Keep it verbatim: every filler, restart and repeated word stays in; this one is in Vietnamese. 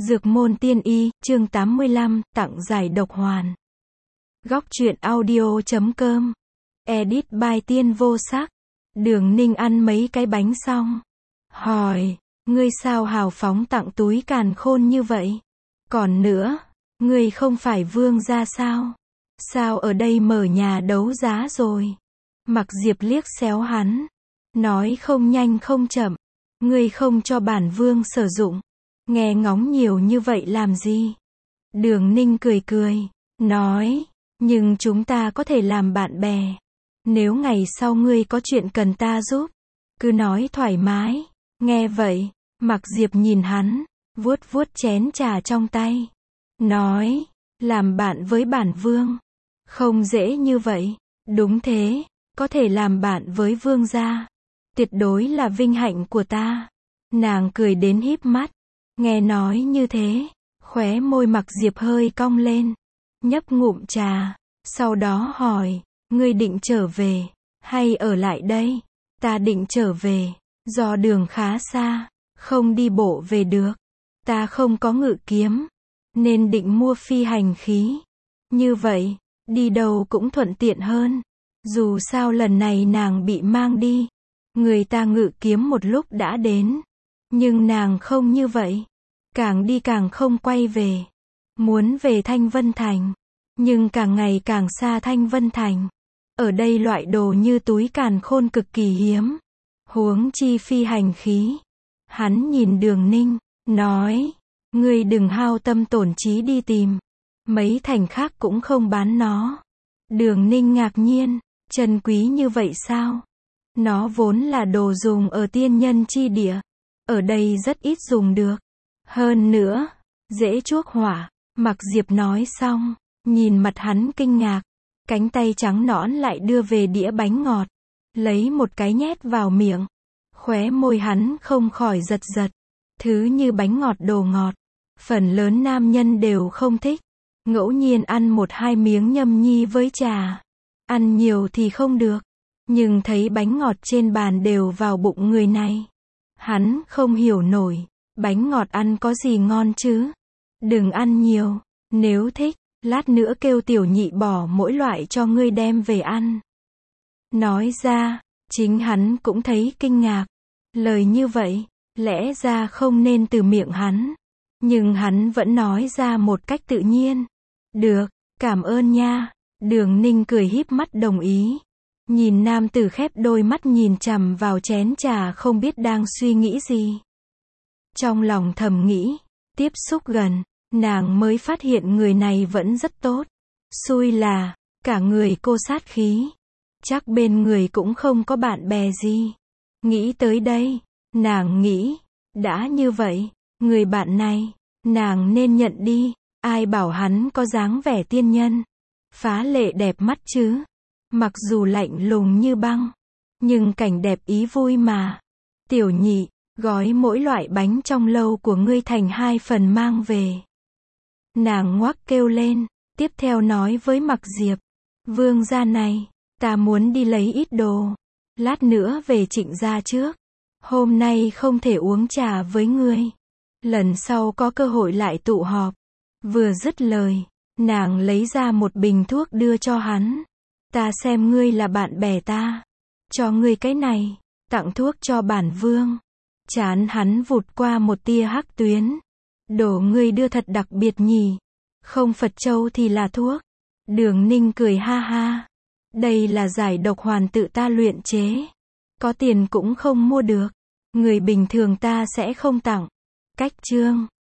Dược môn tiên y, chương tám mươi lăm, tặng giải độc hoàn. Góc truyện audio chấm com. Edit by Tiên Vô Sắc. Đường Ninh ăn mấy cái bánh xong. Hỏi, ngươi sao hào phóng tặng túi càn khôn như vậy? Còn nữa, ngươi không phải vương gia sao? Sao ở đây mở nhà đấu giá rồi? Mặc Diệp liếc xéo hắn. Nói không nhanh không chậm. Ngươi không cho bản vương sử dụng. Nghe ngóng nhiều như vậy làm gì? Đường Ninh cười cười, nói, nhưng chúng ta có thể làm bạn bè. Nếu ngày sau ngươi có chuyện cần ta giúp, cứ nói thoải mái. Nghe vậy, Mặc Diệp nhìn hắn, vuốt vuốt chén trà trong tay. Nói, làm bạn với bản vương. Không dễ như vậy. Đúng thế, có thể làm bạn với vương gia. Tuyệt đối là vinh hạnh của ta. Nàng cười đến híp mắt. Nghe nói như thế, khóe môi Mặc Diệp hơi cong lên, nhấp ngụm trà, sau đó hỏi, ngươi định trở về, hay ở lại đây? Ta định trở về, do đường khá xa, không đi bộ về được. Ta không có ngự kiếm, nên định mua phi hành khí. Như vậy, đi đâu cũng thuận tiện hơn. Dù sao lần này nàng bị mang đi, người ta ngự kiếm một lúc đã đến. Nhưng nàng không như vậy. Càng đi càng không quay về. Muốn về Thanh Vân Thành. Nhưng càng ngày càng xa Thanh Vân Thành. Ở đây loại đồ như túi càn khôn cực kỳ hiếm. Huống chi phi hành khí. Hắn nhìn Đường Ninh, nói, ngươi đừng hao tâm tổn trí đi tìm. Mấy thành khác cũng không bán nó. Đường Ninh ngạc nhiên, trân quý như vậy sao? Nó vốn là đồ dùng ở tiên nhân chi địa. Ở đây rất ít dùng được. Hơn nữa, dễ chuốc hỏa. Mặc Diệp nói xong, nhìn mặt hắn kinh ngạc. Cánh tay trắng nõn lại đưa về đĩa bánh ngọt. Lấy một cái nhét vào miệng. Khóe môi hắn không khỏi giật giật. Thứ như bánh ngọt đồ ngọt. Phần lớn nam nhân đều không thích. Ngẫu nhiên ăn một hai miếng nhâm nhi với trà. Ăn nhiều thì không được. Nhưng thấy bánh ngọt trên bàn đều vào bụng người này. Hắn không hiểu nổi, bánh ngọt ăn có gì ngon chứ? Đừng ăn nhiều, nếu thích, lát nữa kêu tiểu nhị bỏ mỗi loại cho ngươi đem về ăn. Nói ra, chính hắn cũng thấy kinh ngạc. Lời như vậy, lẽ ra không nên từ miệng hắn. Nhưng hắn vẫn nói ra một cách tự nhiên. Được, cảm ơn nha. Đường Ninh cười híp mắt đồng ý. Nhìn nam tử khép đôi mắt nhìn chằm vào chén trà không biết đang suy nghĩ gì. Trong lòng thầm nghĩ, tiếp xúc gần, nàng mới phát hiện người này vẫn rất tốt. Xui là, cả người cô sát khí. Chắc bên người cũng không có bạn bè gì. Nghĩ tới đây, nàng nghĩ, đã như vậy, người bạn này, nàng nên nhận đi. Ai bảo hắn có dáng vẻ tiên nhân, phá lệ đẹp mắt chứ. Mặc dù lạnh lùng như băng, nhưng cảnh đẹp ý vui mà. Tiểu nhị, gói mỗi loại bánh trong lâu của ngươi thành hai phần mang về. Nàng ngoác kêu lên, tiếp theo nói với Mặc Diệp, vương gia này, ta muốn đi lấy ít đồ. Lát nữa về Trịnh gia trước. Hôm nay không thể uống trà với ngươi. Lần sau có cơ hội lại tụ họp. Vừa dứt lời, nàng lấy ra một bình thuốc đưa cho hắn. Ta xem ngươi là bạn bè ta. Cho ngươi cái này, tặng thuốc cho bản vương. Chán hắn vụt qua một tia hắc tuyến. Đồ ngươi đưa thật đặc biệt nhỉ. Không Phật châu thì là thuốc. Đường Ninh cười ha ha. Đây là giải độc hoàn tự ta luyện chế. Có tiền cũng không mua được. Người bình thường ta sẽ không tặng. Cách chương